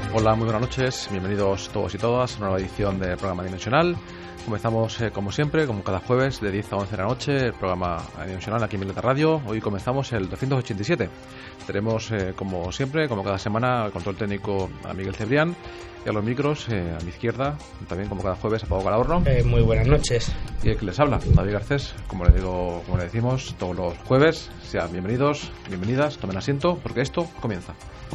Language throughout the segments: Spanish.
Hola, muy buenas noches, bienvenidos todos y todas a una nueva edición del programa Dimensional. Comenzamos como siempre, como cada jueves de 10 a 11 de la noche, el programa Dimensional aquí en Violeta Radio. Hoy comenzamos el 287. Tenemos como siempre, como cada semana, al control técnico a Miguel Cebrián y a los micros a mi izquierda, también como cada jueves a Pablo Calahorro. Muy buenas noches. Y el que les habla, David Garcés, como le decimos todos los jueves. Sean bienvenidos, bienvenidas, tomen asiento porque esto comienza.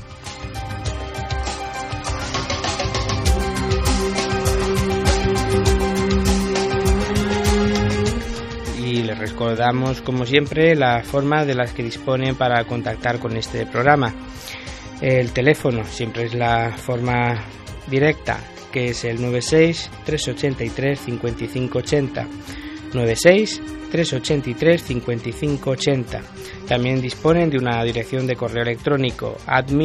Y les recordamos, como siempre, las formas de las que disponen para contactar con este programa. El teléfono siempre es la forma directa, que es el 96-383-5580. 96-383-5580. También disponen de una dirección de correo electrónico,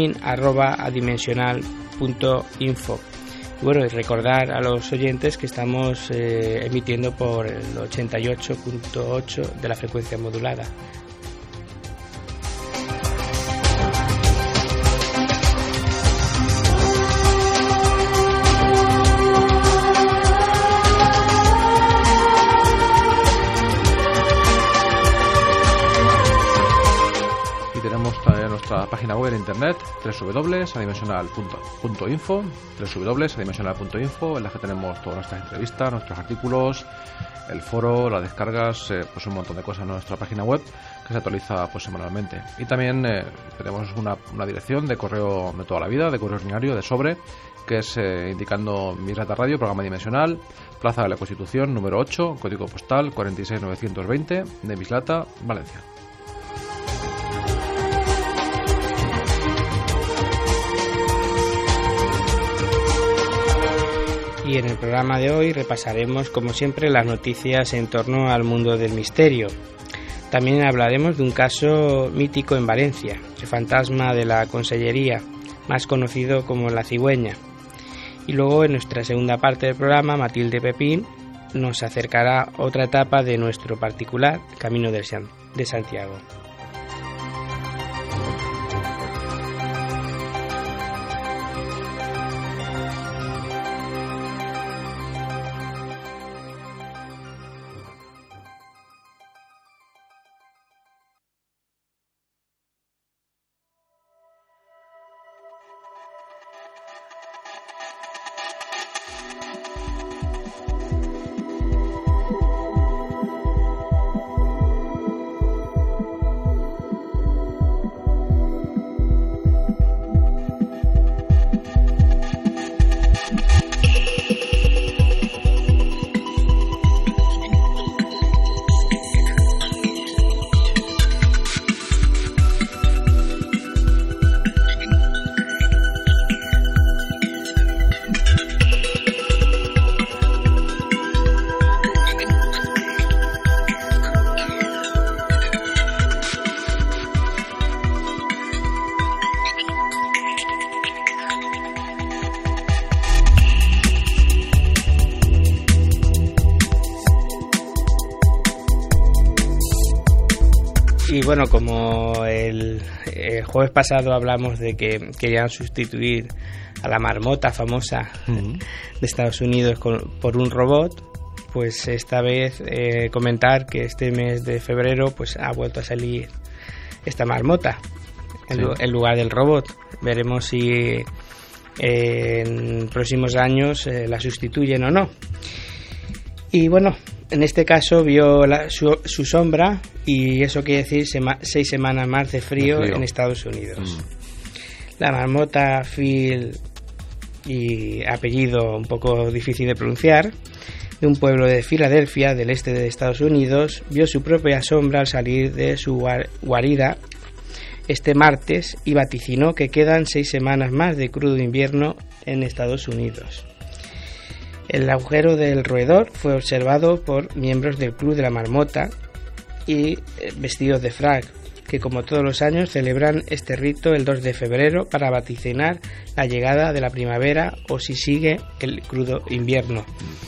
admin@adimensional.info. Bueno, y recordar a los oyentes que estamos emitiendo por el 88.8 de la frecuencia modulada. Nuestra página web en internet www.adimensional.info www.adimensional.info, en la que tenemos todas nuestras entrevistas, nuestros artículos, el foro, las descargas, pues un montón de cosas en nuestra página web que se actualiza pues semanalmente. Y también tenemos una dirección de correo de toda la vida, de correo ordinario, de sobre, que es indicando Mislata Radio, programa Dimensional, Plaza de la Constitución, número 8, código postal 46920 de Mislata, Valencia. Y en el programa de hoy repasaremos, como siempre, las noticias en torno al mundo del misterio. También hablaremos de un caso mítico en Valencia, el fantasma de la Consellería, más conocido como la Cigüeña. Y luego, en nuestra segunda parte del programa, Matilde Pepín nos acercará otra etapa de nuestro particular Camino de Santiago. Y bueno, como el jueves pasado hablamos de que querían sustituir a la marmota famosa de Estados Unidos por un robot, pues esta vez en este mes de febrero pues ha vuelto a salir esta marmota en lugar del robot. Veremos si en próximos años la sustituyen o no. Y bueno, en este caso vio su sombra, y eso quiere decir 6 semanas más de frío en Estados Unidos. La marmota Phil, y apellido un poco difícil de pronunciar, de un pueblo de Filadelfia, del este de Estados Unidos, vio su propia sombra al salir de su guarida este martes y vaticinó que quedan 6 semanas más de crudo invierno en Estados Unidos. El agujero del roedor fue observado por miembros del Club de la Marmota y vestidos de frac, que como todos los años celebran este rito el 2 de febrero para vaticinar la llegada de la primavera o si sigue el crudo invierno.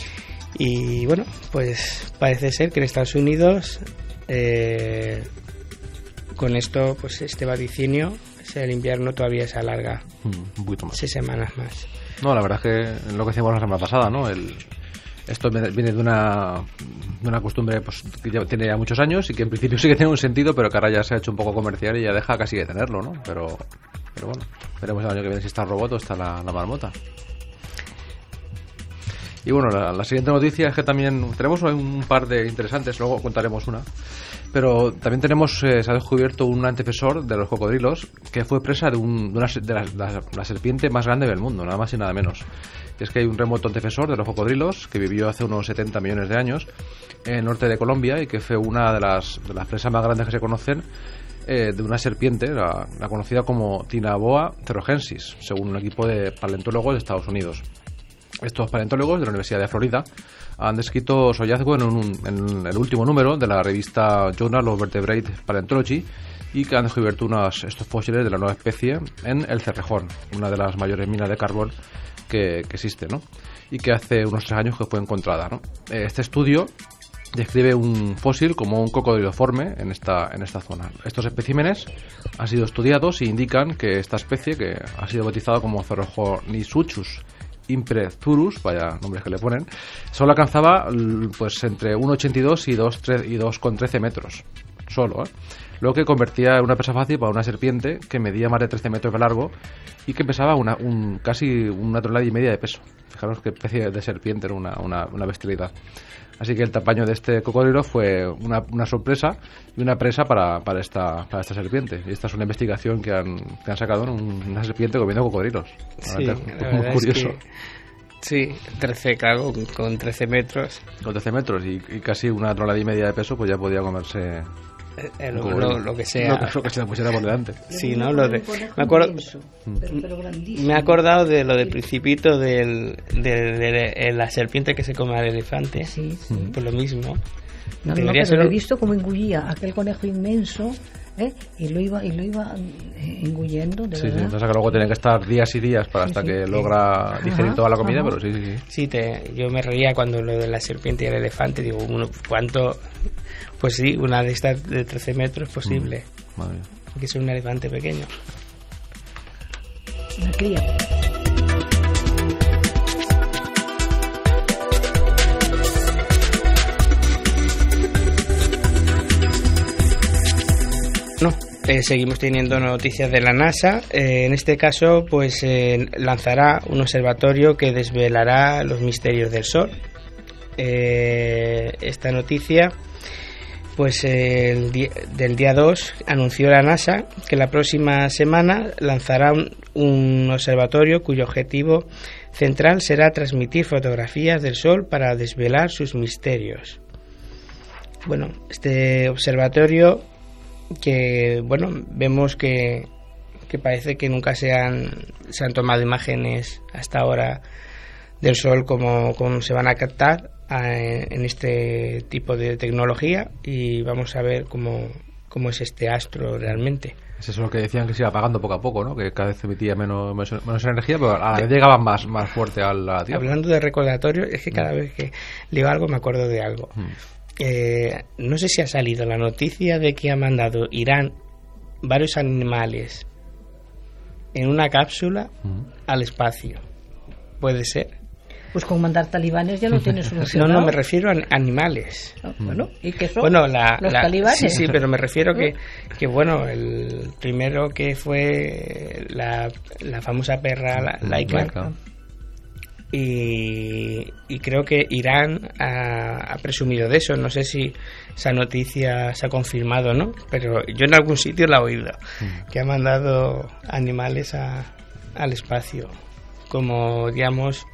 Y bueno, pues parece ser que en Estados Unidos con esto, pues este vaticinio el invierno todavía se alarga un poquito más. 6 semanas más. No, la verdad es que lo que decíamos la semana pasada, ¿no? Esto viene de una costumbre pues, que ya tiene ya muchos años y que en principio sí que tiene un sentido, pero que ahora ya se ha hecho un poco comercial y ya deja casi de tenerlo, ¿no? Pero bueno, veremos el año que viene si está el robot o está la marmota. Y bueno, la siguiente noticia es que también tenemos un par de interesantes, luego contaremos una. Pero también tenemos, se ha descubierto un antecesor de los cocodrilos que fue presa de la serpiente más grande del mundo, nada más y nada menos. Y es que hay un remoto antecesor de los cocodrilos que vivió hace unos 70 millones de años en el norte de Colombia y que fue una de las presas más grandes que se conocen de una serpiente, la conocida como Tinaboa therogensis, según un equipo de paleontólogos de Estados Unidos. Estos paleontólogos de la Universidad de Florida han descrito su hallazgo en el último número de la revista Journal of Vertebrate Paleontology y que han descubierto estos fósiles de la nueva especie en El Cerrejón, una de las mayores minas de carbón que existe, ¿no? Y que hace unos 3 años que fue encontrada, ¿no? Este estudio describe un fósil como un cocodriloforme en esta zona. Estos especímenes han sido estudiados y indican que esta especie, que ha sido bautizada como Cerrejonisuchus Imprezurus, vaya nombres que le ponen, solo alcanzaba pues entre 1,82 y 2,13 metros solo, lo que convertía en una presa fácil para una serpiente que medía más de 13 metros de largo y que pesaba casi 1,5 toneladas de peso. Fijaros qué especie de serpiente, era una bestialidad. Así que el tamaño de este cocodrilo fue una sorpresa y una presa para esta serpiente. Y esta es una investigación que han sacado en una serpiente comiendo cocodrilos. Sí, muy curioso. Sí, 13, claro, con 13 metros. Con 13 metros y casi 1,5 toneladas de peso, pues ya podía comerse lo que sea. Lo que se le pusiera por delante. Sí, ¿no? Me acuerdo. Me he acordado de lo del Principito de la serpiente que se come al elefante. Sí. Pues lo mismo. No, pero lo he visto como engullía aquel conejo inmenso, y lo iba engullendo, de verdad. Sí, entonces que luego tiene que estar días y días hasta que logra digerir toda la comida, pero sí. Sí, yo me reía cuando lo de la serpiente y el elefante, digo, ¿cuánto? Pues sí, una de estas de 13 metros posible. Madre mía. Que es un elefante pequeño. Una cría. Seguimos teniendo noticias de la NASA. En este caso, pues lanzará un observatorio que desvelará los misterios del Sol. Esta noticia, pues del día 2, anunció la NASA que la próxima semana lanzará un observatorio cuyo objetivo central será transmitir fotografías del Sol para desvelar sus misterios. Bueno, este observatorio que vemos que parece que nunca se han tomado imágenes hasta ahora del Sol como se van a captar en este tipo de tecnología, y vamos a ver cómo es este astro realmente. Es eso lo que decían, que se iba apagando poco a poco, ¿no? Que cada vez emitía menos energía, pero a la vez llegaban más fuerte a la Tierra. Hablando de recordatorio, es que cada vez que leo algo me acuerdo de algo. No sé si ha salido la noticia de que ha mandado Irán varios animales en una cápsula al espacio. ¿Puede ser? Pues con mandar talibanes ya lo tienes solucionado. No, me refiero a animales. Bueno, ¿y qué son? Bueno, los talibanes. Sí, pero me refiero que bueno, el primero que fue la famosa perra Laika. Y creo que Irán ha presumido de eso. No sé si esa noticia se ha confirmado o no, pero yo en algún sitio la he oído, que ha mandado animales al espacio, como digamos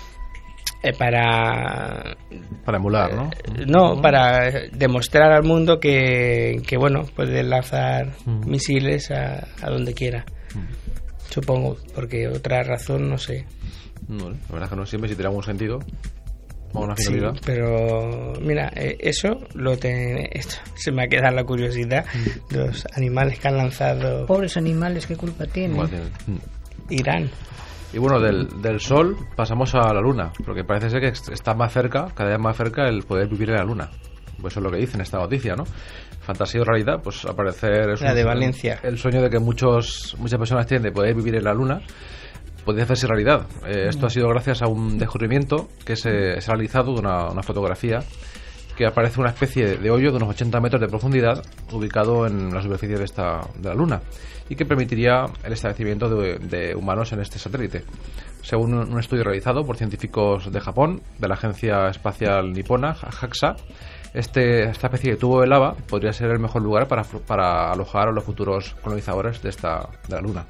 para emular, ¿no? No, para demostrar al mundo que bueno, puede lanzar misiles a donde quiera. Supongo, porque otra razón no sé. No, la verdad es que no siempre, si tiene algún sentido o una finalidad. Sí, pero mira, eso se me ha quedado la curiosidad de los animales que han lanzado. Pobres animales, ¿qué culpa tienen? Irán. Y bueno, del Sol pasamos a la Luna, porque parece ser que está más cerca, cada vez más cerca, el poder vivir en la Luna. Pues eso es lo que dice en esta noticia, ¿no? Fantasía o realidad, pues al parecer es la de Valencia. El sueño de que muchas personas tienen de poder vivir en la Luna podría hacerse realidad. Esto ha sido gracias a un descubrimiento que se ha realizado de una fotografía que aparece una especie de hoyo de unos 80 metros de profundidad ubicado en la superficie de la Luna y que permitiría el establecimiento de humanos en este satélite. Según un estudio realizado por científicos de Japón, de la Agencia Espacial Nipona, JAXA, esta especie de tubo de lava podría ser el mejor lugar para alojar a los futuros colonizadores de la Luna.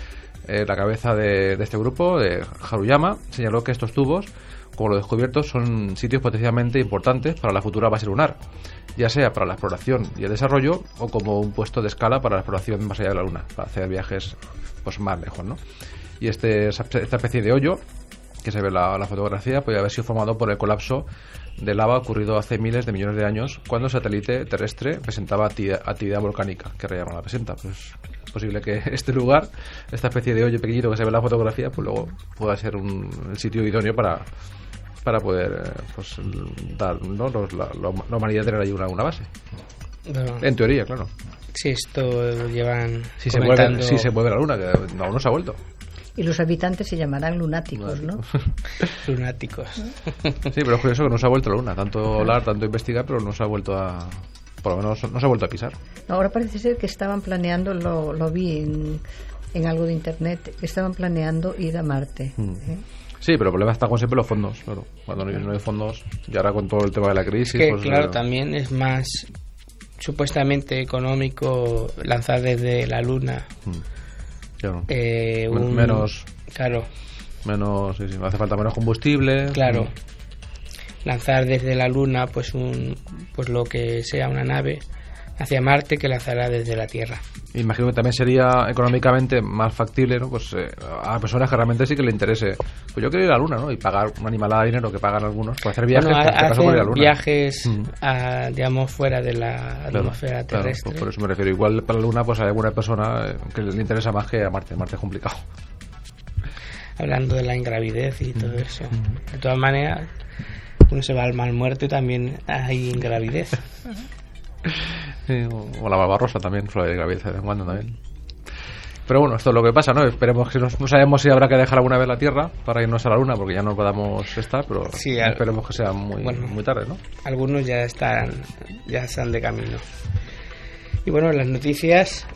La cabeza de este grupo, de Haruyama, señaló que estos tubos, como lo descubierto, son sitios potencialmente importantes para la futura base lunar, ya sea para la exploración y el desarrollo o como un puesto de escala para la exploración más allá de la Luna, para hacer viajes pues más lejos, ¿no? Y esta especie de hoyo que se ve en la fotografía podría haber sido formado por el colapso de lava ocurrido hace miles de millones de años cuando el satélite terrestre presentaba actividad volcánica, que ahora ya no la presenta. Pues es posible que este lugar, esta especie de hoyo pequeñito que se ve en la fotografía, pues luego pueda ser el sitio idóneo para poder pues dar, ¿no? la humanidad tener ahí una base. Bueno, en teoría, claro. Si esto llevan si comentando... se mueve la Luna, que aún no se ha vuelto. Y los habitantes se llamarán lunáticos, ¿no? Lunáticos. Sí, pero es curioso que no se ha vuelto la Luna. Tanto hablar, tanto investigar, pero no se ha vuelto a... Por lo menos no se ha vuelto a pisar. Ahora parece ser que estaban planeando, lo vi en algo de internet, que estaban planeando ir a Marte. Sí, pero el problema está con siempre los fondos, claro. Cuando no hay fondos, y ahora con todo el tema de la crisis... Es que, pues, claro, también es más supuestamente económico lanzar desde la Luna... Claro. Menos... Claro. Menos, sí, hace falta menos combustible. Claro. Lanzar desde la Luna, pues lo que sea una nave hacia Marte que lanzará desde la Tierra. Imagino que también sería económicamente más factible, ¿no? Pues a personas que realmente sí que le interese. Pues yo quiero ir a la Luna, ¿no? Y pagar una animalada de dinero que pagan algunos, pues hacer viajes. Bueno, hacer viajes, digamos, fuera de la atmósfera terrestre. Pues por eso me refiero. Igual para la Luna, pues hay alguna persona que le interesa más que a Marte. Marte es complicado. Hablando de la ingravidez y todo eso. De todas maneras, uno se va al mal muerto y también hay ingravidez. Sí, o la Barbarosa también, suele de gravidez de vez en cuando también. Pero bueno, esto es lo que pasa, ¿no? Esperemos que no sabemos si habrá que dejar alguna vez la Tierra para irnos a la Luna, porque ya no podamos estar, pero sí, esperemos que sea muy tarde, ¿no? Algunos ya están de camino. Y bueno, las noticias...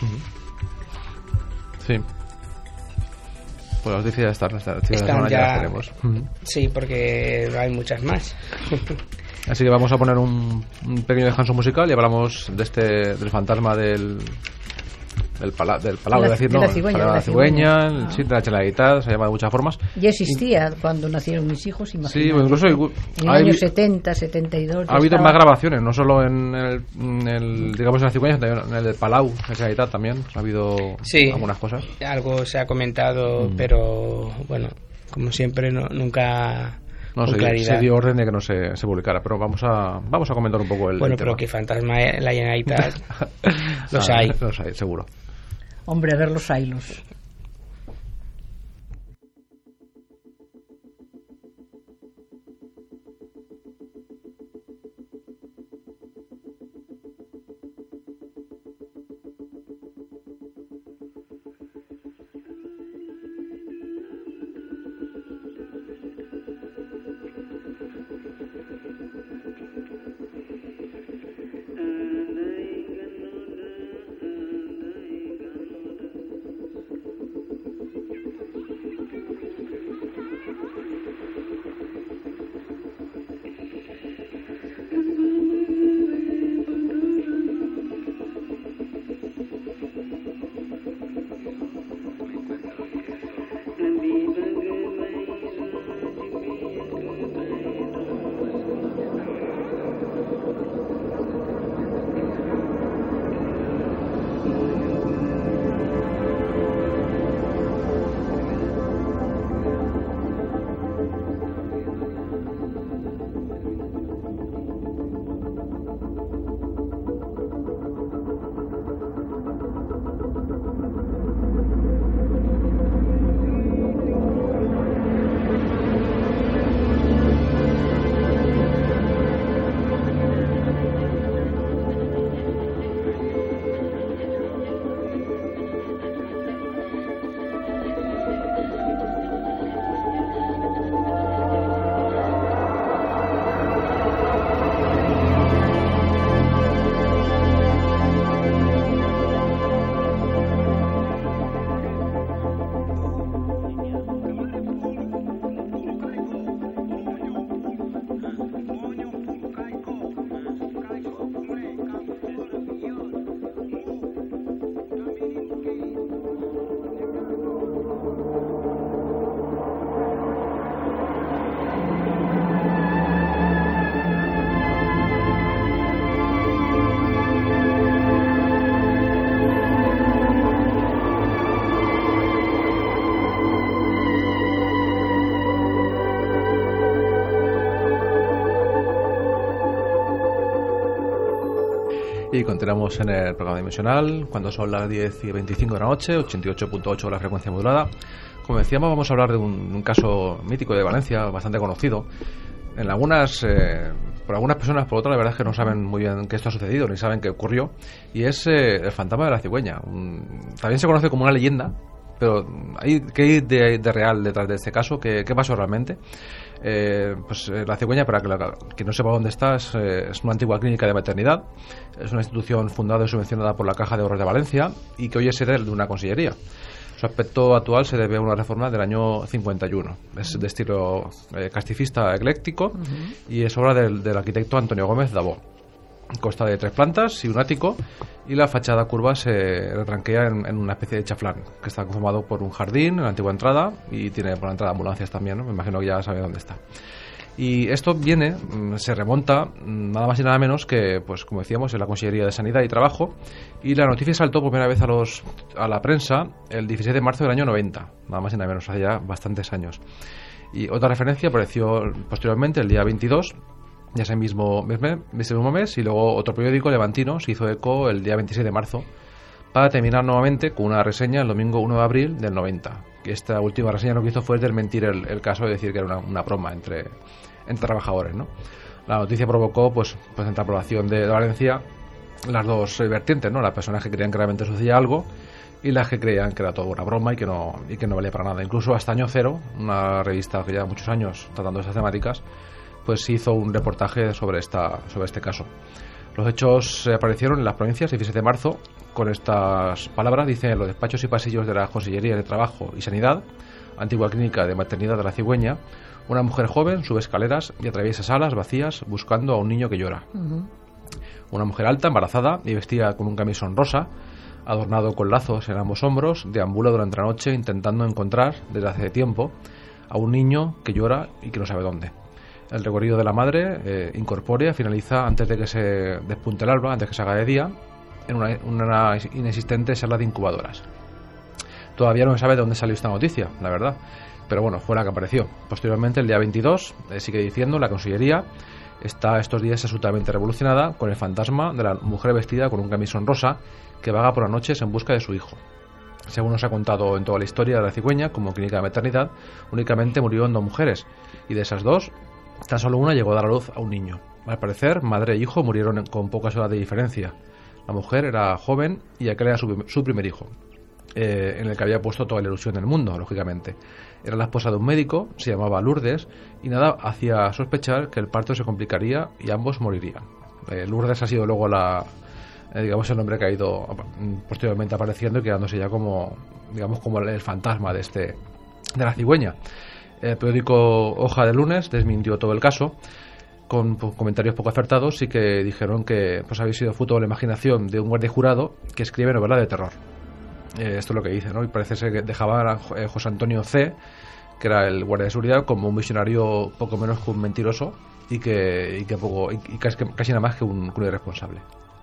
Sí. Pues las noticias están ya tenemos. Sí, porque hay muchas más. Así que vamos a poner un pequeño descanso musical y hablamos del fantasma del palau, de la cigüeña, sí, de la Generalitat, se llama de muchas formas. Ya existía cuando nacieron mis hijos, imagínate. Sí, incluso en el año 70, 72. Ha habido más grabaciones, no solo en el digamos en la cigüeña, también en el del Palau, de la Generalitat también ha habido algunas cosas. Algo se ha comentado, pero bueno, como siempre nunca... No, se dio orden de que no se publicara, pero vamos a comentar un poco el Bueno, tema. pero que fantasma en la Generalitat los hay, seguro. Hombre, a ver los hilos. Y continuamos en el programa dimensional, cuando son las 10:25 de la noche, 88.8 la frecuencia modulada. Como decíamos, vamos a hablar de un caso mítico de Valencia, bastante conocido. En por algunas personas, por otras, la verdad es que no saben muy bien qué esto ha sucedido, ni saben qué ocurrió. Y es el fantasma de la cigüeña. También se conoce como una leyenda, pero ¿qué hay de real detrás de este caso? ¿Qué pasó realmente? Pues la cigüeña, para que no sepa dónde está, es una antigua clínica de maternidad. Es una institución fundada y subvencionada por la Caja de Ahorros de Valencia y que hoy es sede de una consellería. Su aspecto actual se debe a una reforma del año 51. Es de estilo castifista ecléctico y es obra del arquitecto Antonio Gómez Dabó. Consta de 3 plantas y un ático, y la fachada curva se retranquea en una especie de chaflán que está conformado por un jardín en la antigua entrada y tiene por la entrada ambulancias también, ¿no? Me imagino que ya sabe dónde está. Y esto se remonta nada más y nada menos que, pues como decíamos, en la Consellería de Sanidad y Trabajo, y la noticia saltó por primera vez a la prensa el 16 de marzo del año 90, nada más y nada menos, hace ya bastantes años. Y otra referencia apareció posteriormente el día 22, ya ese mismo mes, y luego otro periódico levantino se hizo eco el día 26 de marzo, para terminar nuevamente con una reseña el domingo 1 de abril del 90. Que esta última reseña lo que hizo fue desmentir el caso y decir que era una broma entre trabajadores, ¿no? La noticia provocó pues entre la población de Valencia las dos vertientes, ¿no? Las personas que creían que realmente sucedía algo y las que creían que era todo una broma y que no valía para nada. Incluso hasta Año Cero, una revista que lleva muchos años tratando estas temáticas, pues hizo un reportaje sobre este caso. Los hechos aparecieron en las provincias el 17 de marzo con estas palabras. Dice: en los despachos y pasillos de la Consellería de Trabajo y Sanidad, antigua clínica de maternidad de la cigüeña, una mujer joven sube escaleras y atraviesa salas vacías buscando a un niño que llora. Una mujer alta, embarazada y vestida con un camisón rosa, adornado con lazos en ambos hombros, deambula durante la noche intentando encontrar, desde hace tiempo, a un niño que llora y que no sabe dónde. El recorrido de la madre, incorpórea, finaliza antes de que se despunte el alba, antes de que se haga de día, en una inexistente sala de incubadoras. Todavía no se sabe de dónde salió esta noticia, la verdad, pero bueno, fue la que apareció. Posteriormente, el día 22, sigue diciendo, la Consellería está estos días absolutamente revolucionada con el fantasma de la mujer vestida con un camisón rosa que vaga por las noches en busca de su hijo. Según nos ha contado en toda la historia de la cigüeña, como clínica de maternidad, únicamente murieron 2 mujeres, y de esas 2, tan solo una llegó a dar a luz a un niño. Al parecer, madre e hijo murieron con pocas horas de diferencia. La mujer era joven y aquel era su primer hijo, en el que había puesto toda la ilusión del mundo, lógicamente. Era la esposa de un médico, se llamaba Lourdes, y nada hacía sospechar que el parto se complicaría y ambos morirían. Lourdes ha sido luego el nombre que ha ido posteriormente apareciendo y quedándose ya como el fantasma de la cigüeña. El periódico Hoja de Lunes desmintió todo el caso con comentarios poco acertados y que dijeron que pues había sido fruto de la imaginación de un guardia jurado que escribe novelas de terror. Esto es lo que dice, ¿no? Y parece ser que dejaban a José Antonio C., que era el guardia de seguridad, como un visionario poco menos que un mentiroso y casi nada más que un irresponsable.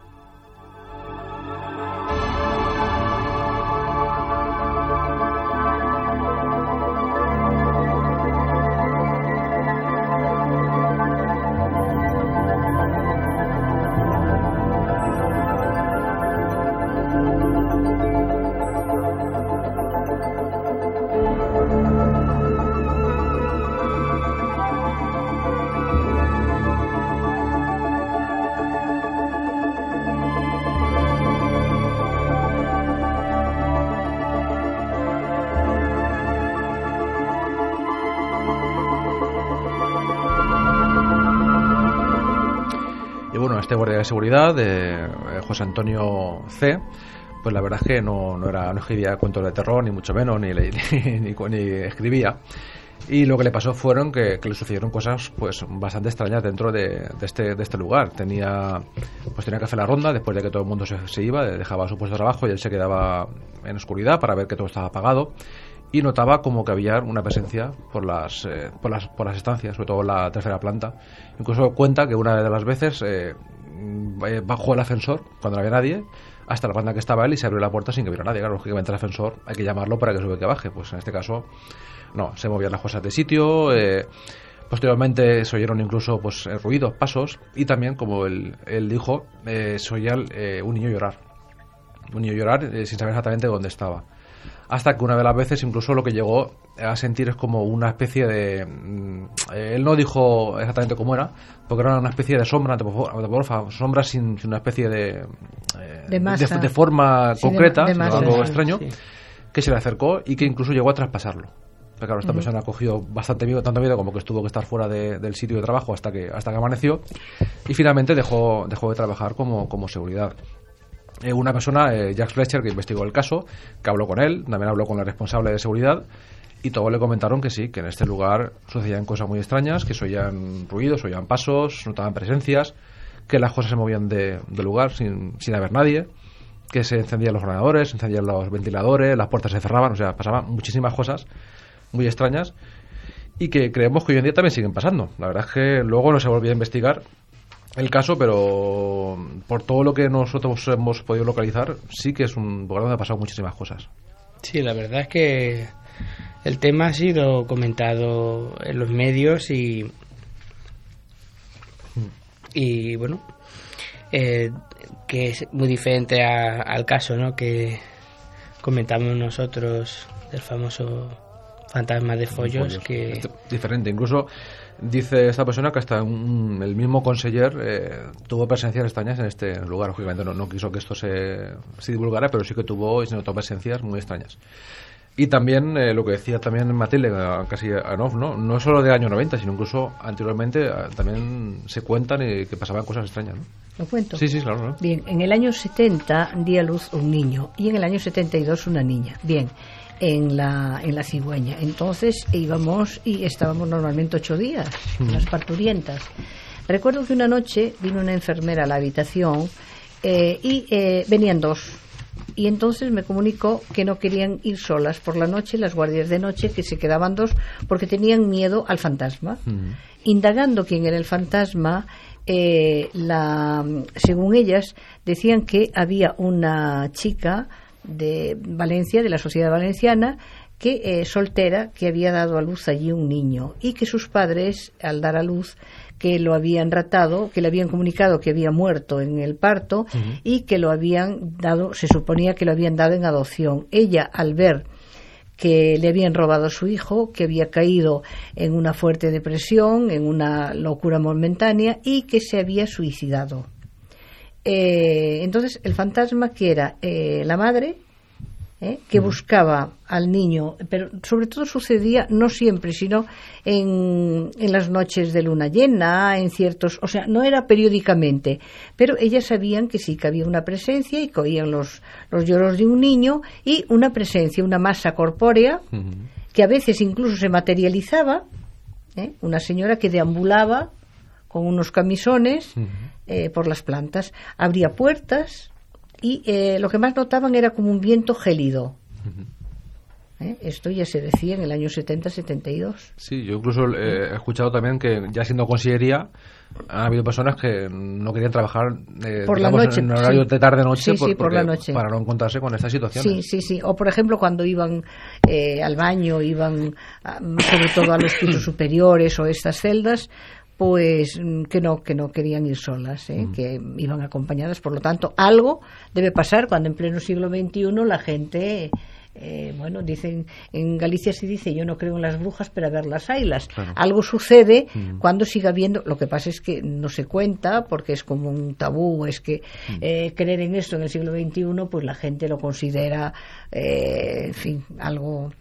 Este guardia de seguridad, José Antonio C., pues la verdad es que no escribía cuentos de terror, ni mucho menos, ni escribía. Y lo que le pasó fueron que le sucedieron cosas pues bastante extrañas dentro de este lugar. Tenía que hacer la ronda después de que todo el mundo se iba, dejaba su puesto de trabajo y él se quedaba en oscuridad para ver que todo estaba apagado. Y notaba como que había una presencia por las estancias, sobre todo en la tercera planta. Incluso cuenta que una de las veces bajó el ascensor cuando no había nadie hasta la planta que estaba él y se abrió la puerta sin que hubiera nadie. Claro, lógicamente el ascensor hay que llamarlo para que sube que baje. Pues en este caso no, se movían las cosas de sitio. Posteriormente se oyeron incluso pues ruidos, pasos, y también, como él dijo, se oía un niño llorar. Un niño llorar sin saber exactamente dónde estaba. Hasta que una de las veces incluso lo que llegó a sentir es como una especie de... él no dijo exactamente cómo era, porque era una especie de sombra, sombra sin una especie de masa, de forma concreta, de masa, algo extraño, sí, que se le acercó y que incluso llegó a traspasarlo. Pero claro, esta persona cogió bastante miedo, tanto miedo como que tuvo que estar fuera del sitio de trabajo hasta que amaneció, y finalmente dejó de trabajar como seguridad. Una persona, Jack Fletcher, que investigó el caso, que habló con él, también habló con la responsable de seguridad, y todos le comentaron que sí, que en este lugar sucedían cosas muy extrañas, que se oían ruidos, se oían pasos, notaban presencias, que las cosas se movían del lugar sin haber nadie, que se encendían los ordenadores, se encendían los ventiladores, las puertas se cerraban, o sea, pasaban muchísimas cosas muy extrañas, y que creemos que hoy en día también siguen pasando. La verdad es que luego no se volvió a investigar el caso, pero por todo lo que nosotros hemos podido localizar, sí que es un lugar donde ha pasado muchísimas cosas. Sí, la verdad es que el tema ha sido comentado en los medios y bueno, que es muy diferente al caso, ¿no?, que comentamos nosotros del famoso fantasma de Follos. Que diferente, incluso dice esta persona que hasta el mismo conseller tuvo presencias extrañas en este lugar. Lógicamente no quiso que esto se divulgara, pero sí que tuvo y se notó presencias muy extrañas. Y también lo que decía también Matilde, casi en off, no solo del año 90, sino incluso anteriormente también se cuentan que pasaban cosas extrañas, ¿no? ¿Lo cuento? Sí, claro, ¿no? Bien, en el año 70 dio a luz un niño y en el año 72 una niña. Bien, en la Cigüeña. Entonces íbamos y estábamos normalmente 8 días, las parturientas. Recuerdo que una noche vino una enfermera a la habitación y venían 2. Y entonces me comunicó que no querían ir solas por la noche, las guardias de noche, que se quedaban 2 porque tenían miedo al fantasma. Indagando quién era el fantasma, según ellas, decían que había una chica de Valencia, de la sociedad valenciana, que soltera, que había dado a luz allí un niño, y que sus padres, al dar a luz, que lo habían ratado, que le habían comunicado que había muerto en el parto, y que lo habían dado, se suponía que lo habían dado en adopción. Ella, al ver que le habían robado a su hijo, que había caído en una fuerte depresión, en una locura momentánea, y que se había suicidado. Entonces el fantasma, que era la madre, que buscaba al niño, pero sobre todo sucedía, no siempre, sino en las noches de luna llena, en ciertos, o sea, no era periódicamente, pero ellas sabían que sí, que había una presencia, y que oían los lloros de un niño, y una presencia, una masa corpórea, que a veces incluso se materializaba, una señora que deambulaba con unos camisones por las plantas, abría puertas, y lo que más notaban era como un viento gélido. Esto ya se decía en el año 70-72. Sí, yo incluso he escuchado también que, ya siendo consellería, ha habido personas que no querían trabajar por la noche, en horario de tarde-noche, por la noche, para no encontrarse con estas situaciones. Sí. O, por ejemplo, cuando iban al baño, iban sobre todo a los pisos superiores o estas celdas, pues que no querían ir solas, que iban acompañadas. Por lo tanto, algo debe pasar cuando en pleno siglo XXI la gente, bueno, dicen, en Galicia se dice, yo no creo en las brujas, pero a ver las haylas. Claro. Algo sucede cuando siga habiendo. Lo que pasa es que no se cuenta porque es como un tabú, es que creer en esto en el siglo XXI, pues la gente lo considera, en fin, algo,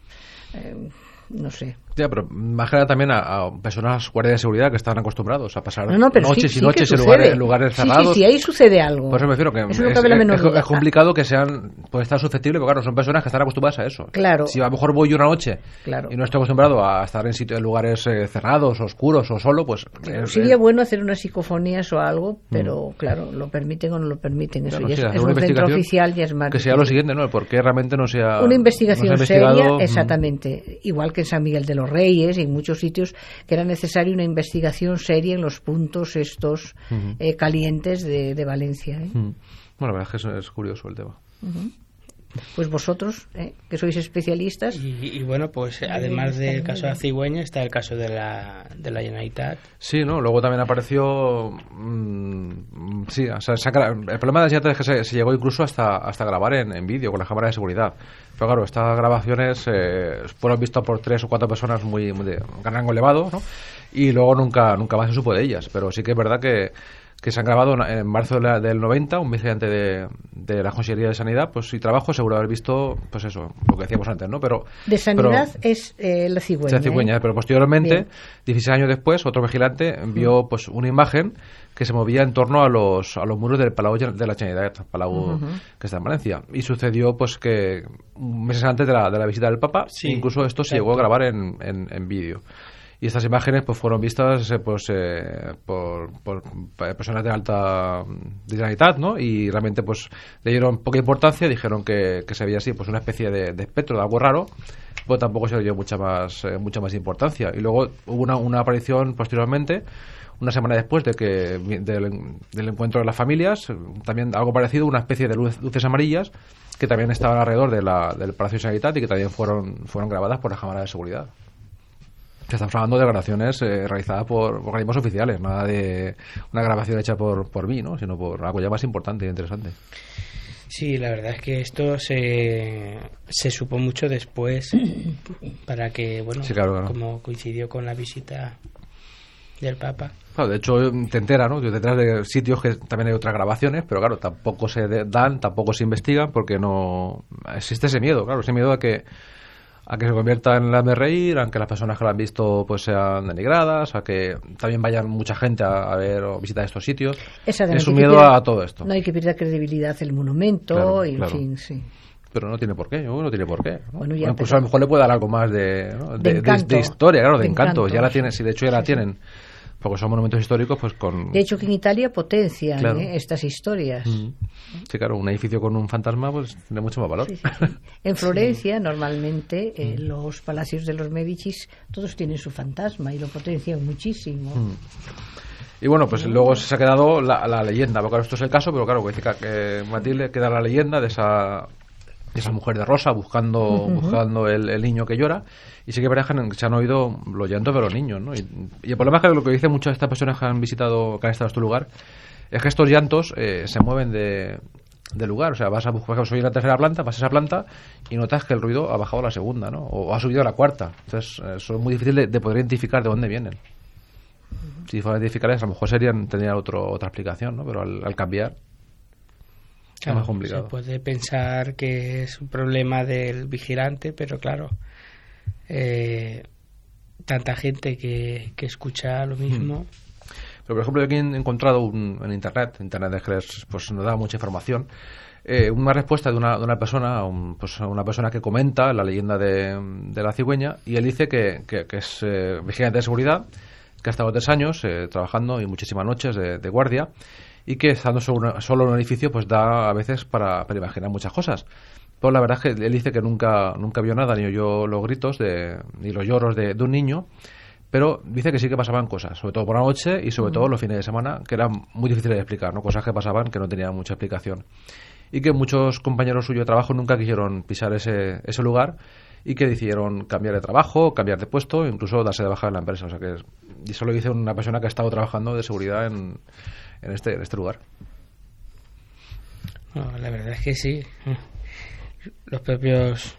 no sé. Ya, pero imagina también a personas guardias de seguridad que están acostumbrados a pasar noches y noches en lugares cerrados. Sí, ahí sucede algo. Por eso me refiero que es complicado que puede estar susceptible, porque claro, son personas que están acostumbradas a eso. Claro. Si a lo mejor voy una noche y no estoy acostumbrado a estar en lugares cerrados, oscuros o solo, pues... Sería bueno hacer unas psicofonías o algo, pero claro, lo permiten o no lo permiten. Eso ya es un centro oficial, ya es más... Que sea lo siguiente, ¿no? ¿Por qué realmente no sea... Una investigación seria, exactamente. Igual que en San Miguel de los Reyes y en muchos sitios, que era necesaria una investigación seria en los puntos estos calientes de Valencia. Bueno, la verdad es que es curioso el tema. Pues vosotros, que sois especialistas. Y bueno, pues además del caso de la cigüeña, está el caso de la Generalitat. Sí, ¿no? Luego también apareció... sí, o sea, el problema de la Generalitat es que se llegó incluso hasta grabar en vídeo con la cámara de seguridad. Pero claro, estas grabaciones fueron vistas por 3 o 4 personas muy de rango elevado, ¿no? Y luego nunca más se supo de ellas. Pero sí que es verdad que se han grabado en marzo del 90, un vigilante de la Consejería de Sanidad, pues y Trabajo, seguro haber visto, pues eso, lo que decíamos antes, ¿no? Pero de Sanidad es la cigüeña. La cigüeña, pero posteriormente, 16 años después, otro vigilante vio pues una imagen que se movía en torno a los muros del Palau de la Generalitat, Palau que está en Valencia. Y sucedió pues que meses antes de la visita del Papa, incluso esto se llegó a grabar en vídeo. Y estas imágenes pues fueron vistas por personas de alta dignidad, ¿no? Y realmente pues le dieron poca importancia, dijeron que se veía así pues una especie de espectro, de algo raro, pues tampoco se le dio mucha más importancia. Y luego hubo una aparición posteriormente, una semana después del encuentro de las familias, también algo parecido, una especie de luces amarillas que también estaban alrededor del Palacio de Sanidad y que también fueron grabadas por la cámara de seguridad. Estamos hablando de grabaciones realizadas por organismos oficiales, nada de una grabación hecha por mí, ¿no? Sino por algo ya más importante e interesante. Sí, la verdad es que esto se supo mucho después para que, bueno, sí, claro. Como coincidió con la visita del Papa. Claro, de hecho te enteras, ¿no? Te enteras de sitios que también hay otras grabaciones, pero claro, tampoco se dan, tampoco se investigan porque no existe ese miedo, claro, ese miedo a que se convierta en la de reír, a que las personas que lo han visto pues sean denigradas, a que también vayan mucha gente a ver o visitar estos sitios. Es un miedo a todo esto. No hay que perder credibilidad el monumento, claro, y claro. En fin, sí. Pero no tiene por qué, ¿no? Tiene por qué, ¿no? Bueno, incluso a lo mejor le puede dar algo más de historia, claro, de encanto. Ya la tienen, si de hecho ya la tienen. Porque son monumentos históricos, pues con... De hecho, que en Italia potencian estas historias. Sí, claro, un edificio con un fantasma pues tiene mucho más valor. Sí. En Florencia, normalmente, los palacios de los Médicis, todos tienen su fantasma y lo potencian muchísimo. Y bueno, pues luego se ha quedado la leyenda. Porque esto es el caso, pero claro, que Matilde queda la leyenda de esa mujer de rosa buscando el niño que llora. Y sí que se han oído los llantos de los niños, ¿no? Y el problema es que lo que dicen muchas de estas personas que han estado en este lugar es que estos llantos se mueven de lugar. O sea, vas a buscar, soy en la tercera planta, vas a esa planta y notas que el ruido ha bajado a la segunda, ¿no? O ha subido a la cuarta. Entonces, eso es muy difícil de poder identificar de dónde vienen. Si fuera a identificarles, a lo mejor tendrían otra explicación, ¿no? Pero al cambiar... Claro, es más complicado. Se puede pensar que es un problema del vigilante, pero claro, tanta gente que escucha lo mismo. Pero por ejemplo, yo aquí he encontrado en internet pues nos da mucha información, una respuesta de una persona, una persona que comenta la leyenda de la cigüeña, y él dice que es vigilante de seguridad, que ha estado 3 años trabajando y muchísimas noches de guardia, y que estando solo en un edificio pues da a veces para imaginar muchas cosas. Pero la verdad es que él dice que nunca vio nada, ni oyó los gritos ni los lloros de un niño, pero dice que sí que pasaban cosas, sobre todo por la noche y sobre todo los fines de semana, que eran muy difíciles de explicar, ¿no? Cosas que pasaban que no tenían mucha explicación. Y que muchos compañeros suyos de trabajo nunca quisieron pisar ese lugar, y que decidieron cambiar de trabajo, cambiar de puesto, incluso darse de baja en la empresa. O sea que y eso lo dice una persona que ha estado trabajando de seguridad en este lugar. No, la verdad es que sí. Los propios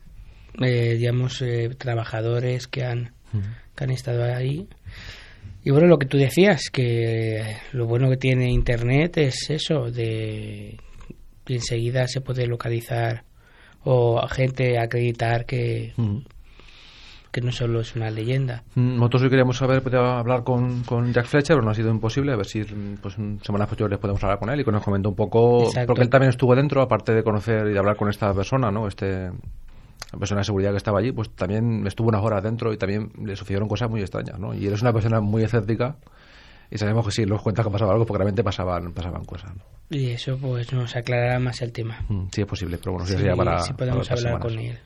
trabajadores que han estado ahí. Y bueno, lo que tú decías, que lo bueno que tiene Internet es eso, de que enseguida se puede localizar o a gente acreditar que no solo es una leyenda. Nosotros hoy queríamos hablar con Jack Fletcher, pero no ha sido imposible. A ver si pues semanas posteriores podemos hablar con él y que nos comente un poco. Exacto. Porque él también estuvo dentro, aparte de conocer y de hablar con esta persona, ¿no? La persona de seguridad que estaba allí, pues también estuvo unas horas dentro y también le sucedieron cosas muy extrañas, ¿no? Y él es una persona muy escéptica y sabemos que sí, nos cuenta que pasaba algo porque realmente pasaban cosas, ¿no? Y eso pues nos aclarará más el tema. Sí, es posible, pero bueno, sí, sería para... Si podemos para hablar semanas. con él.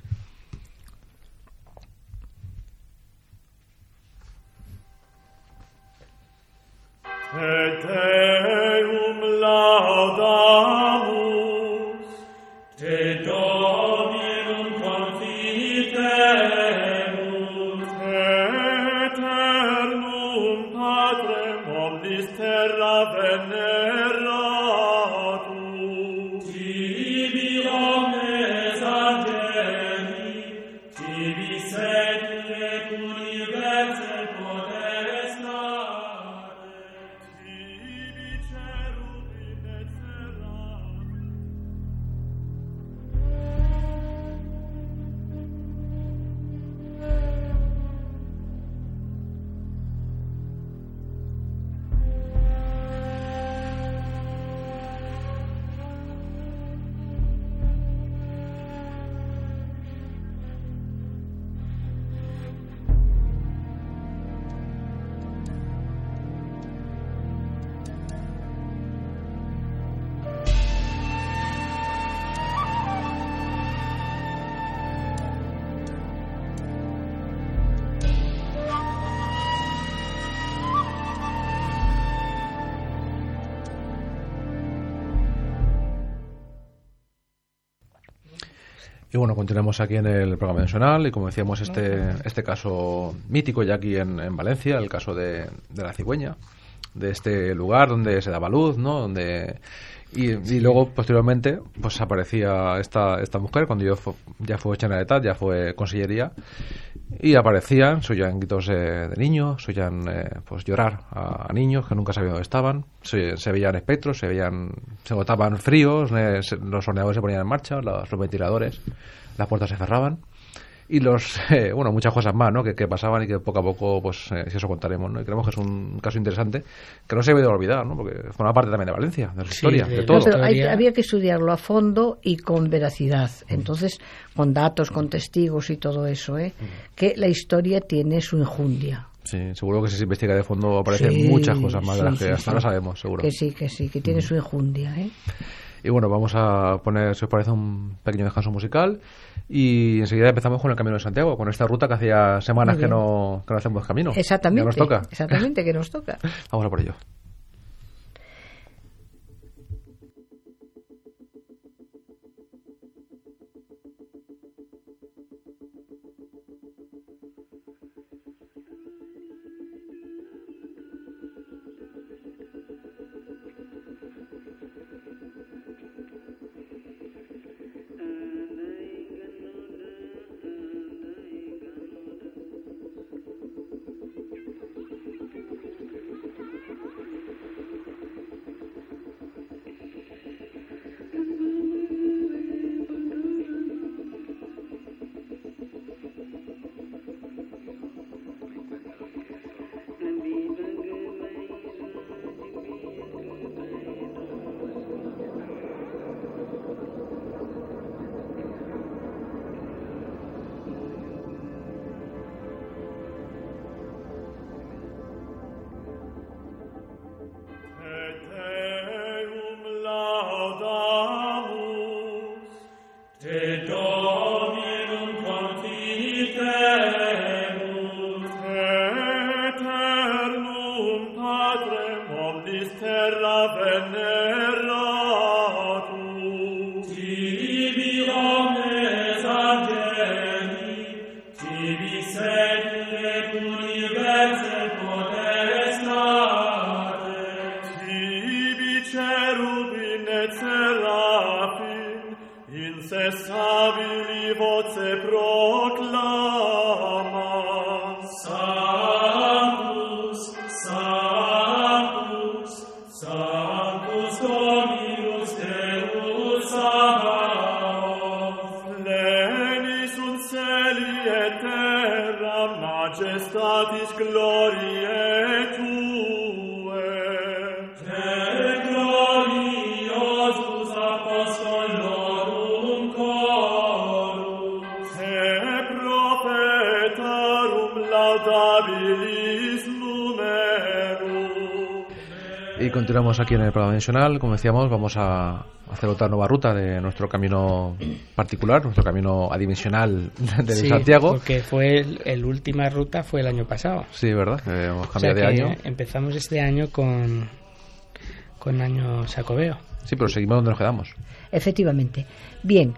Te deum laudamus, te Y bueno, continuamos aquí en el programa mensual y como decíamos este caso mítico ya aquí en Valencia, el caso de la cigüeña, de este lugar donde se daba luz, ¿no? Donde y luego posteriormente pues aparecía esta mujer cuando ya fue Generalitat, ya fue Consellería, y aparecían, se oían gritos de niños, se oían pues llorar a niños que nunca sabían dónde estaban, se veían espectros, se botaban fríos, los horneadores se ponían en marcha, los ventiladores, las puertas se cerraban y bueno, muchas cosas más, ¿no? que pasaban y que poco a poco pues si eso contaremos, ¿no? Y creemos que es un caso interesante que no se debe olvidar, ¿no? Porque forma parte también de Valencia, de la historia, de todo. Pero había que estudiarlo a fondo y con veracidad, entonces con datos, con testigos y todo eso, que la historia tiene su enjundia. Sí, seguro que si se investiga de fondo aparecen muchas cosas más de las que hasta ahora sabemos, seguro. Que sí, que tiene su enjundia, Y bueno, vamos a poner, si os parece, un pequeño descanso musical y enseguida empezamos con el Camino de Santiago, con esta ruta que hacía semanas que no hacemos camino. Exactamente. Ya nos toca. Exactamente, que nos toca. Vamos a por ello. Y continuamos aquí en el programa dimensional. Como decíamos, vamos a hacer otra nueva ruta de nuestro camino particular, nuestro camino adimensional de Santiago. Porque fue el última ruta fue el año pasado. Sí, ¿verdad? Hemos cambiado de año. Empezamos este año con año Xacobeo. Sí, pero seguimos donde nos quedamos. Efectivamente. Bien,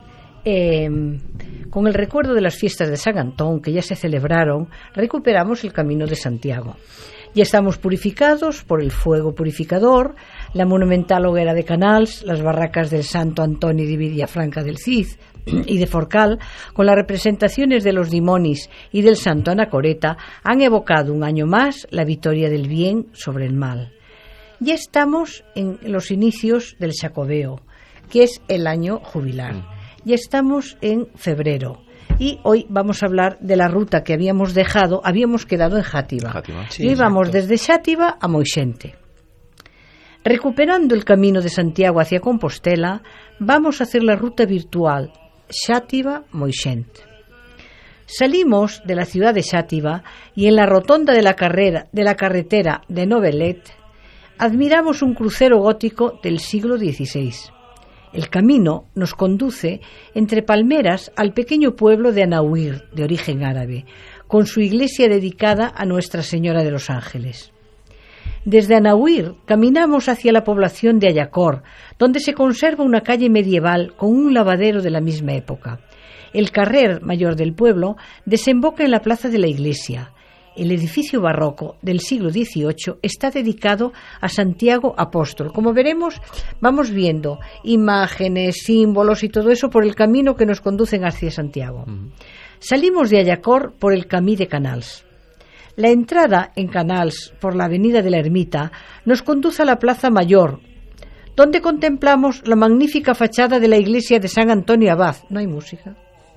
con el recuerdo de las fiestas de San Antón, que ya se celebraron, recuperamos el Camino de Santiago. Ya estamos purificados por el fuego purificador, la monumental hoguera de Canals, las barracas del Santo Antoni de Villafranca del Cid y de Forcal, con las representaciones de los dimonis y del Santo Anacoreta, han evocado un año más la victoria del bien sobre el mal. Ya estamos en los inicios del Xacobeo, que es el año jubilar. Ya estamos en febrero. Y hoy vamos a hablar de la ruta que habíamos quedado en Játiva. Sí, y íbamos desde Xátiva a Moixente. Recuperando el camino de Santiago hacia Compostela, vamos a hacer la ruta virtual Xátiva-Moixente. Salimos de la ciudad de Xátiva y en la rotonda de la carretera de Novelet admiramos un crucero gótico del siglo XVI. El camino nos conduce entre palmeras al pequeño pueblo de Anahuir, de origen árabe, con su iglesia dedicada a Nuestra Señora de los Ángeles. Desde Anahuir caminamos hacia la población de Ayacor, donde se conserva una calle medieval con un lavadero de la misma época. El carrer mayor del pueblo desemboca en la plaza de la iglesia. El edificio barroco del siglo XVIII está dedicado a Santiago Apóstol. Como veremos, vamos viendo imágenes, símbolos y todo eso por el camino que nos conducen hacia Santiago. Salimos de Ayacor por el Camí de Canals. La entrada en Canals por la avenida de la Ermita nos conduce a la Plaza Mayor, donde contemplamos la magnífica fachada de la iglesia de San Antonio Abad. No hay música.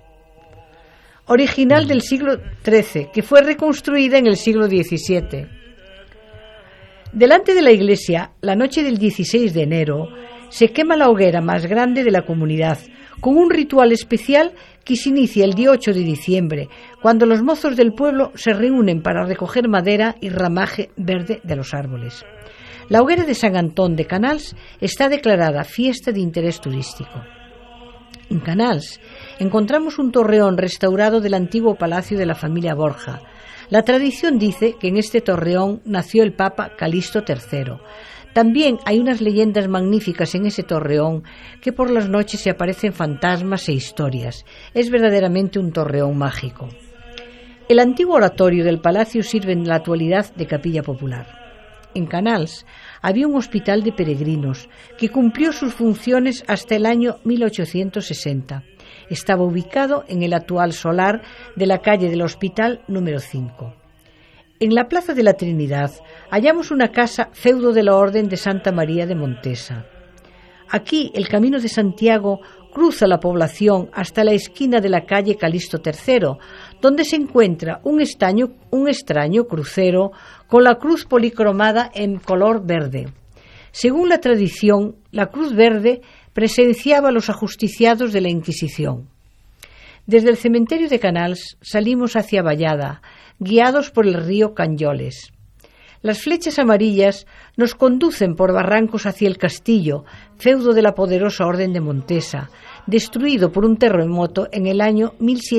Original del siglo XIII, que fue reconstruida en el siglo XVII. Delante de la iglesia, la noche del 16 de enero, se quema la hoguera más grande de la comunidad, con un ritual especial que se inicia el día 8 de diciembre, cuando los mozos del pueblo se reúnen para recoger madera y ramaje verde de los árboles. La hoguera de San Antón de Canals está declarada fiesta de interés turístico. En Canals encontramos un torreón restaurado del antiguo palacio de la familia Borja. La tradición dice que en este torreón nació el Papa Calixto III. También hay unas leyendas magníficas en ese torreón, que por las noches se aparecen fantasmas e historias. Es verdaderamente un torreón mágico. El antiguo oratorio del palacio sirve en la actualidad de capilla popular. En Canals había un hospital de peregrinos que cumplió sus funciones hasta el año 1860. Estaba ubicado en el actual solar de la calle del Hospital número 5. En la Plaza de la Trinidad hallamos una casa feudo de la Orden de Santa María de Montesa. Aquí el Camino de Santiago cruza la población hasta la esquina de la calle Calixto III, donde se encuentra un extraño crucero con la cruz policromada en color verde. Según la tradición, la cruz verde presenciaba a los ajusticiados de la Inquisición. Desde el cementerio de Canals salimos hacia Vallada, guiados por el río Canyoles. Las flechas amarillas nos conducen por barrancos hacia el castillo, feudo de la poderosa Orden de Montesa, destruido por un terremoto en el año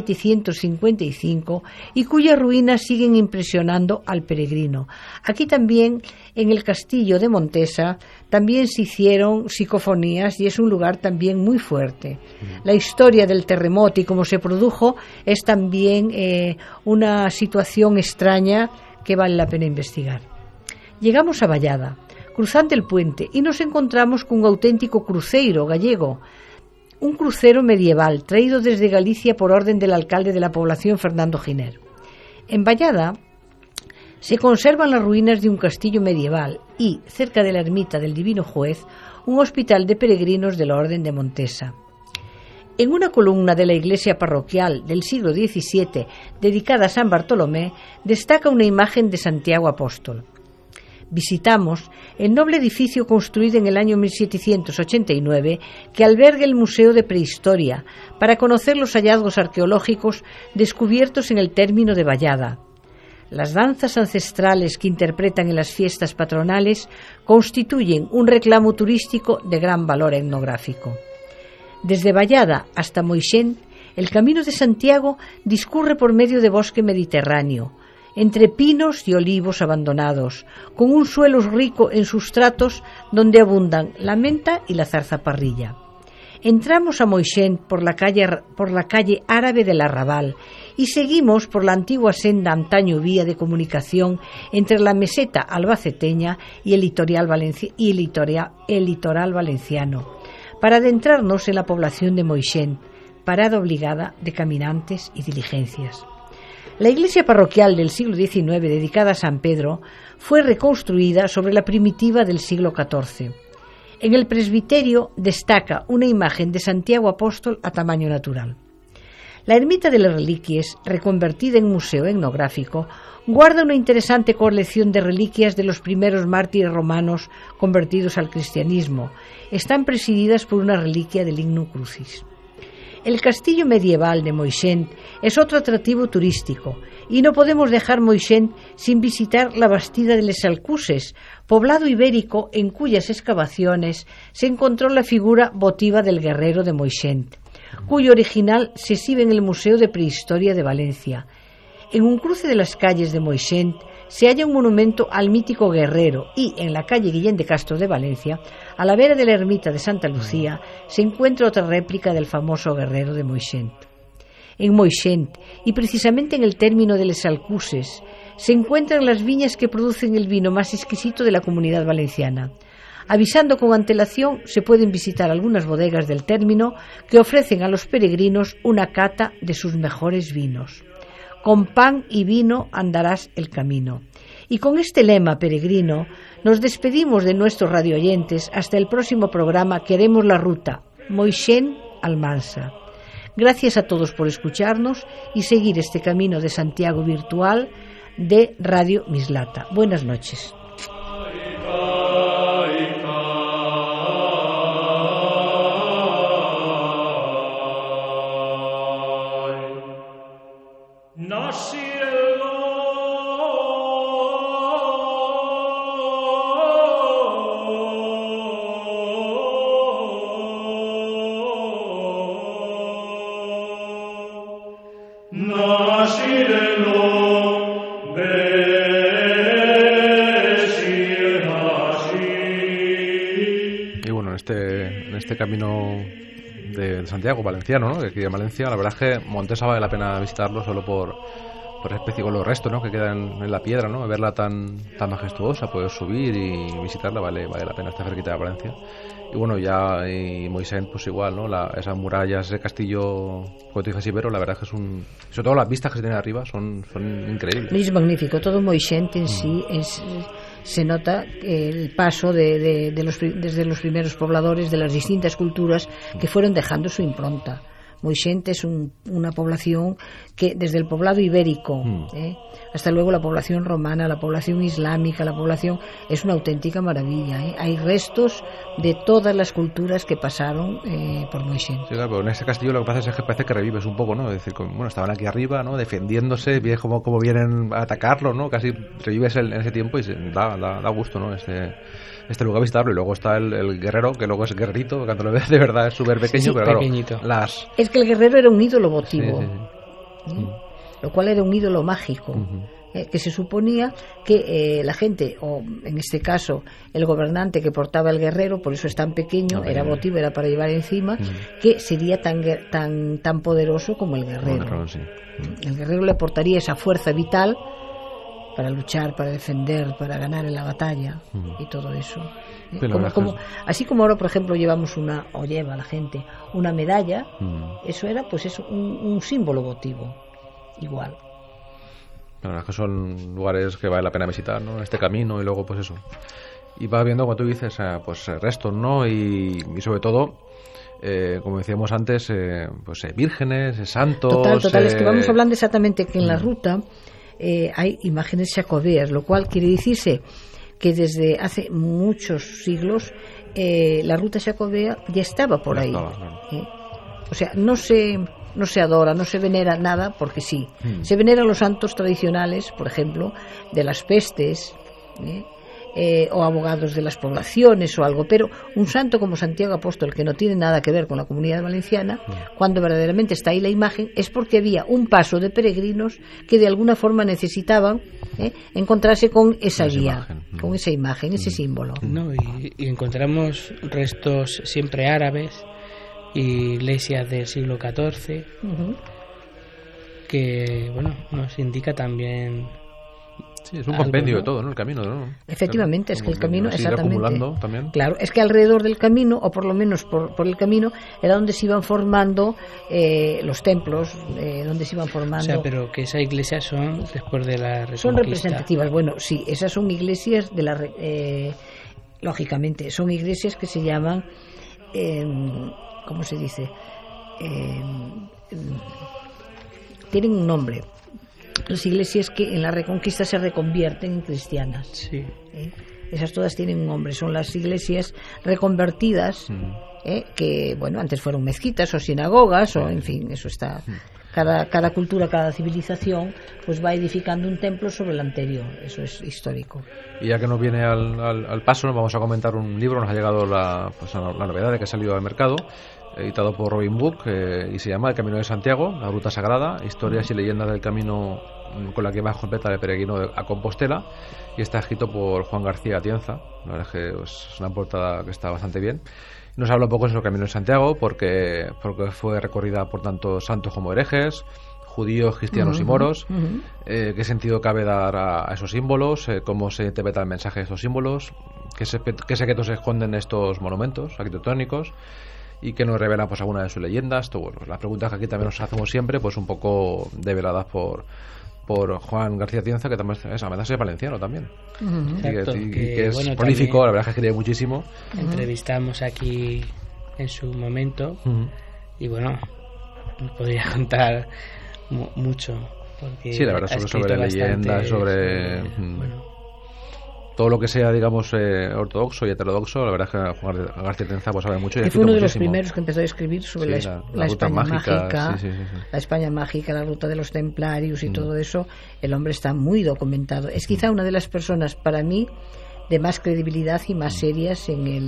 1755 y cuyas ruinas siguen impresionando al peregrino. Aquí también, en el castillo de Montesa, también se hicieron psicofonías y es un lugar también muy fuerte. La historia del terremoto y cómo se produjo es también una situación extraña que vale la pena investigar. Llegamos a Vallada, cruzando el puente, y nos encontramos con un auténtico cruceiro gallego, un crucero medieval traído desde Galicia por orden del alcalde de la población, Fernando Giner. En Vallada se conservan las ruinas de un castillo medieval y, cerca de la ermita del Divino Juez, un hospital de peregrinos de la Orden de Montesa. En una columna de la iglesia parroquial del siglo XVII, dedicada a San Bartolomé, destaca una imagen de Santiago Apóstol. Visitamos el noble edificio construido en el año 1789 que alberga el Museo de Prehistoria para conocer los hallazgos arqueológicos descubiertos en el término de Vallada. Las danzas ancestrales que interpretan en las fiestas patronales constituyen un reclamo turístico de gran valor etnográfico. Desde Vallada hasta Moixent, el Camino de Santiago discurre por medio de bosque mediterráneo, entre pinos y olivos abandonados, con un suelo rico en sustratos donde abundan la menta y la zarzaparrilla. Entramos a Moixent por la calle árabe del Arrabal y seguimos por la antigua senda antaño vía de comunicación entre la meseta albaceteña y el litoral valenciano, para adentrarnos en la población de Moixent, parada obligada de caminantes y diligencias. La iglesia parroquial del siglo XIX, dedicada a San Pedro, fue reconstruida sobre la primitiva del siglo XIV. En el presbiterio destaca una imagen de Santiago Apóstol a tamaño natural. La ermita de las reliquias, reconvertida en museo etnográfico, guarda una interesante colección de reliquias de los primeros mártires romanos convertidos al cristianismo. Están presididas por una reliquia del Ignum Crucis. El castillo medieval de Moixent es otro atractivo turístico y no podemos dejar Moixent sin visitar la Bastida de les Alcuses, poblado ibérico en cuyas excavaciones se encontró la figura votiva del guerrero de Moixent, cuyo original se exhibe en el Museo de Prehistoria de Valencia. En un cruce de las calles de Moixent se halla un monumento al mítico guerrero y en la calle Guillén de Castro de Valencia, a la vera de la ermita de Santa Lucía, se encuentra otra réplica del famoso guerrero de Moixent. En Moixent, y precisamente en el término de Les Alcuses, se encuentran las viñas que producen el vino más exquisito de la Comunidad Valenciana. Avisando con antelación, se pueden visitar algunas bodegas del término que ofrecen a los peregrinos una cata de sus mejores vinos. Con pan y vino andarás el camino. Y con este lema peregrino nos despedimos de nuestros radioyentes hasta el próximo programa que haremos la ruta Moixent-Almansa. Gracias a todos por escucharnos y seguir este camino de Santiago virtual de Radio Mislata. Buenas noches. Camino de Santiago valenciano, ¿no? De aquí de Valencia, la verdad es que Montesa vale la pena visitarlo solo por especie con los restos, ¿no? Que quedan en la piedra, ¿no? Verla tan majestuosa, poder subir y visitarla vale la pena, está cerquita de Valencia. Y bueno, ya y Moixent pues igual, ¿no? Esas murallas, ese castillo Cotijas Ibero, la verdad es que sobre todo las vistas que se tienen arriba son increíbles. Es magnífico, todo Moixent en sí se nota el paso desde los primeros pobladores de las distintas culturas que fueron dejando su impronta. Moixent es una población que desde el poblado ibérico hasta luego la población romana, la población islámica, la población es una auténtica maravilla. Hay restos de todas las culturas que pasaron por Moixent. Sí, claro, pero en ese castillo lo que pasa es que parece que revives un poco, ¿no? Es decir, bueno, estaban aquí arriba, ¿no? Defendiéndose, ves cómo vienen a atacarlo, ¿no? Casi revives en ese tiempo y da gusto, ¿no? Este lugar visitable. Y luego está el guerrero, que luego es guerrerito, cuando lo ves de verdad es súper pequeño, pero pequeñito. Claro, es que el guerrero era un ídolo votivo, sí. Lo cual era un ídolo mágico, que se suponía que la gente, o en este caso el gobernante que portaba el guerrero, por eso es tan pequeño, era votivo, era para llevar encima, que sería tan poderoso como el guerrero. El guerrero le aportaría esa fuerza vital para luchar, para defender, para ganar en la batalla y todo eso. Así como ahora, por ejemplo, lleva la gente una medalla, eso era pues eso, un símbolo votivo, igual. La verdad es que son lugares que vale la pena visitar, ¿no? Este camino y luego pues eso. Y vas viendo, como tú dices, pues restos, ¿no? Y sobre todo, como decíamos antes, pues vírgenes, santos. Total, es que vamos hablando exactamente que en la ruta hay imágenes jacobeas, lo cual quiere decirse que desde hace muchos siglos la ruta jacobea ya estaba por ahí. O sea, no se adora, no se venera nada porque sí. Se veneran los santos tradicionales, por ejemplo, de las pestes, o abogados de las poblaciones o algo, pero un santo como Santiago Apóstol, que no tiene nada que ver con la Comunidad Valenciana, cuando verdaderamente está ahí la imagen, es porque había un paso de peregrinos que de alguna forma necesitaban encontrarse con esa guía, con esa imagen, ese símbolo. No, y encontramos restos siempre árabes, iglesias del siglo XIV, que bueno, nos indica también. Sí, es un compendio de todo, ¿no? El camino, ¿no? Efectivamente, es que el camino, exactamente. Acumulando también. Claro, es que alrededor del camino, o por lo menos por el camino, era donde se iban formando los templos, donde se iban formando. O sea, pero que esas iglesias son después de la Reconquista. Son representativas. Bueno, sí, esas son iglesias de la. Lógicamente, son iglesias que se llaman. ¿Cómo se dice? Tienen un nombre. Las iglesias que en la Reconquista se reconvierten en cristianas. Sí. Esas todas tienen un nombre. Son las iglesias reconvertidas, que, bueno, antes fueron mezquitas o sinagogas, o en fin, eso está. Cada cultura, cada civilización, pues va edificando un templo sobre el anterior. Eso es histórico. Y ya que nos viene al paso, nos vamos a comentar un libro. Nos ha llegado la novedad de que ha salido al mercado, editado por Robin Book, y se llama El Camino de Santiago, la ruta sagrada, historias y leyendas del camino con la que más completa el peregrino a Compostela, y está escrito por Juan García Atienza. La verdad es que es una portada que está bastante bien. Nos habla un poco sobre el Camino de Santiago, porque fue recorrida por tanto santos como herejes, judíos, cristianos y moros. ¿Qué sentido cabe dar a esos símbolos? ¿Cómo se interpreta el mensaje de estos símbolos? ¿Qué secretos se esconden en estos monumentos arquitectónicos? Y que nos revelan pues algunas de sus leyendas. Bueno, las preguntas que aquí también nos hacemos siempre, pues un poco develadas por Juan García Atienza, que también es valenciano también. Exacto, que es bueno, prolífico, la verdad es que escribe muchísimo. Entrevistamos aquí en su momento y bueno, nos podría contar mucho, porque sí, la verdad, sobre leyendas, sobre todo lo que sea, digamos, ortodoxo y heterodoxo. La verdad es que Juan García Atienza pues sabe mucho. Y fue uno de los muchísimo. Primeros que empezó a escribir sobre la España mágica, la España mágica, la ruta de los templarios y todo eso. El hombre está muy documentado. Es quizá una de las personas, para mí, de más credibilidad y más serias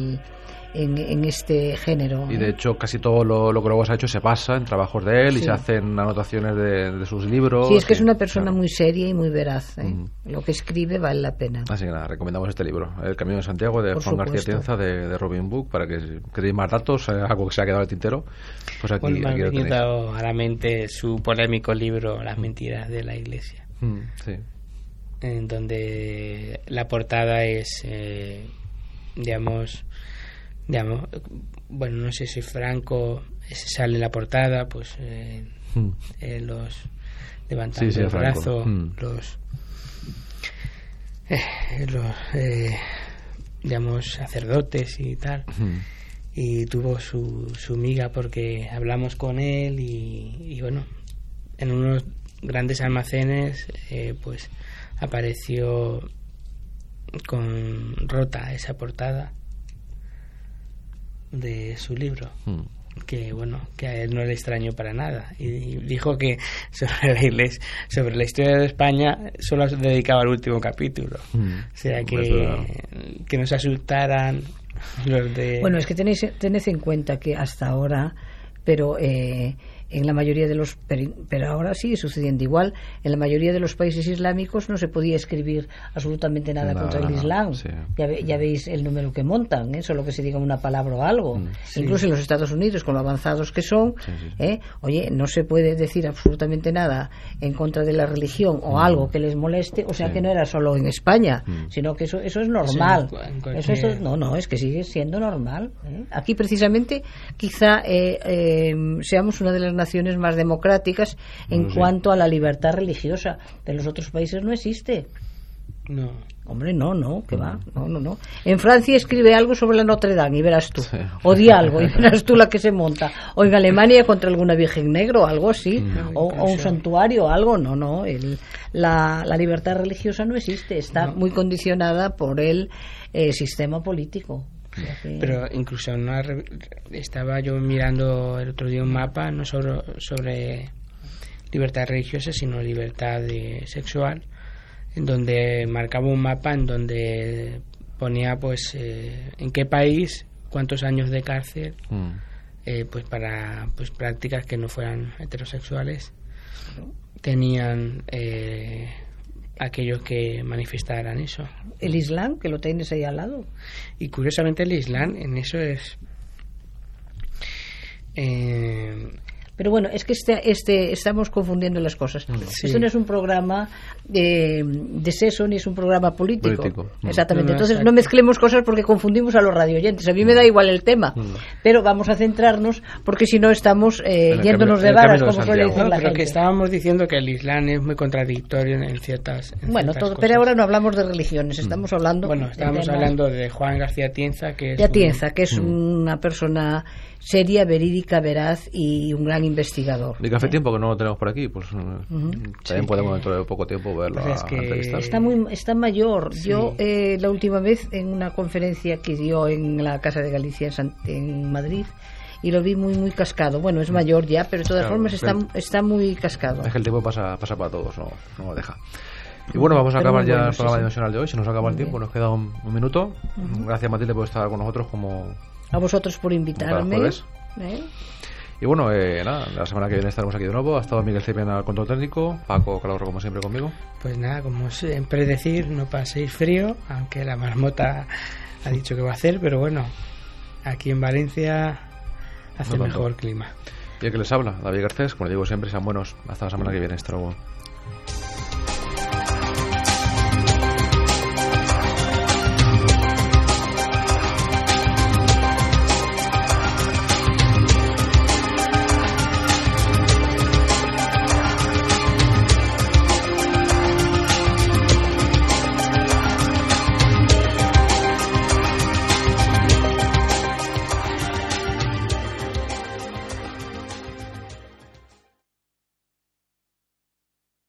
en este género. Y de hecho casi todo lo que luego se ha hecho se basa en trabajos de él y se hacen anotaciones de sus libros. Sí, es que es una persona muy seria y muy veraz. Lo que escribe vale la pena. Así que nada, recomendamos este libro, El Camino de Santiago, de Juan García Atienza, de Robin Book, para que queréis más datos, algo que se ha quedado al tintero. Pues aquí, me ha aquí venido a la mente su polémico libro Las mentiras de la Iglesia, en donde la portada es, digamos, bueno, no sé si Franco sale en la portada, pues los levantando el brazo, los digamos, sacerdotes y tal. Y tuvo su miga porque hablamos con él y bueno, en unos grandes almacenes pues apareció con rota esa portada de su libro, que bueno, que a él no le extrañó para nada, y dijo que sobre la historia de España solo se dedicaba al último capítulo, o sea que no se asustaran los de... Bueno, es que tened en cuenta que hasta ahora, pero en la mayoría de los, pero ahora sigue sucediendo igual, en la mayoría de los países islámicos no se podía escribir absolutamente nada contra el Islam. Sí. Ya veis el número que montan, solo que se diga una palabra o algo. Incluso en los Estados Unidos, con lo avanzados que son, oye, no se puede decir absolutamente nada en contra de la religión o algo que les moleste, o sea que no era solo en España, sino que eso es normal. No, es que sigue siendo normal. Aquí precisamente quizá seamos una de las naciones más democráticas en cuanto a la libertad religiosa. En los otros países no existe. No. Hombre, no, que va. No. En Francia escribe algo sobre la Notre Dame y verás tú. O di algo y verás tú la que se monta. O en Alemania contra alguna Virgen Negra o algo así. O un santuario o algo. No. La libertad religiosa no existe. Está muy condicionada por el sistema político. Pero incluso estaba yo mirando el otro día un mapa, no sobre libertad religiosa, sino libertad sexual, en donde marcaba un mapa en donde ponía pues en qué país, cuántos años de cárcel, pues para pues prácticas que no fueran heterosexuales tenían aquellos que manifestaran eso. El Islam, que lo tienes ahí al lado. Y curiosamente el Islam en eso Pero bueno, es que estamos confundiendo las cosas. Sí. Esto no es un programa de sexo ni es un programa político. Exactamente. Entonces no mezclemos cosas porque confundimos a los radioyentes. A mí me da igual el tema, pero vamos a centrarnos porque si no estamos yéndonos de varas, como suele decir la gente. Pero que estábamos diciendo que el Islam es muy contradictorio en ciertas bueno, cosas. Pero ahora no hablamos de religiones, estamos hablando... Bueno, estábamos hablando de Juan García Atienza, que es una persona seria, verídica, veraz y un gran investigador. Y que hace tiempo que no lo tenemos por aquí, pues también podemos dentro de poco tiempo verlo a entrevistar. Está mayor. Sí. Yo la última vez en una conferencia que dio en la Casa de Galicia en Madrid, y lo vi muy cascado. Bueno, es mayor ya, pero de todas formas está muy cascado. Es que el tiempo pasa para todos, no lo deja. Y bueno, vamos a acabar ya el programa dimensional de hoy. Se nos acaba el tiempo, nos queda un minuto. Gracias, Matilde, por estar con nosotros a vosotros por invitarme. Y bueno, nada, la semana que viene estaremos aquí de nuevo. Ha estado Miguel Cepian al control técnico, Paco Calahorra como siempre conmigo. Pues nada, como siempre decir, no paséis frío, aunque la marmota ha dicho que va a hacer, pero bueno, aquí en Valencia hace mejor clima. Y el que les habla, David Garcés, como les digo siempre, sean buenos. Hasta la semana que viene. Hasta luego.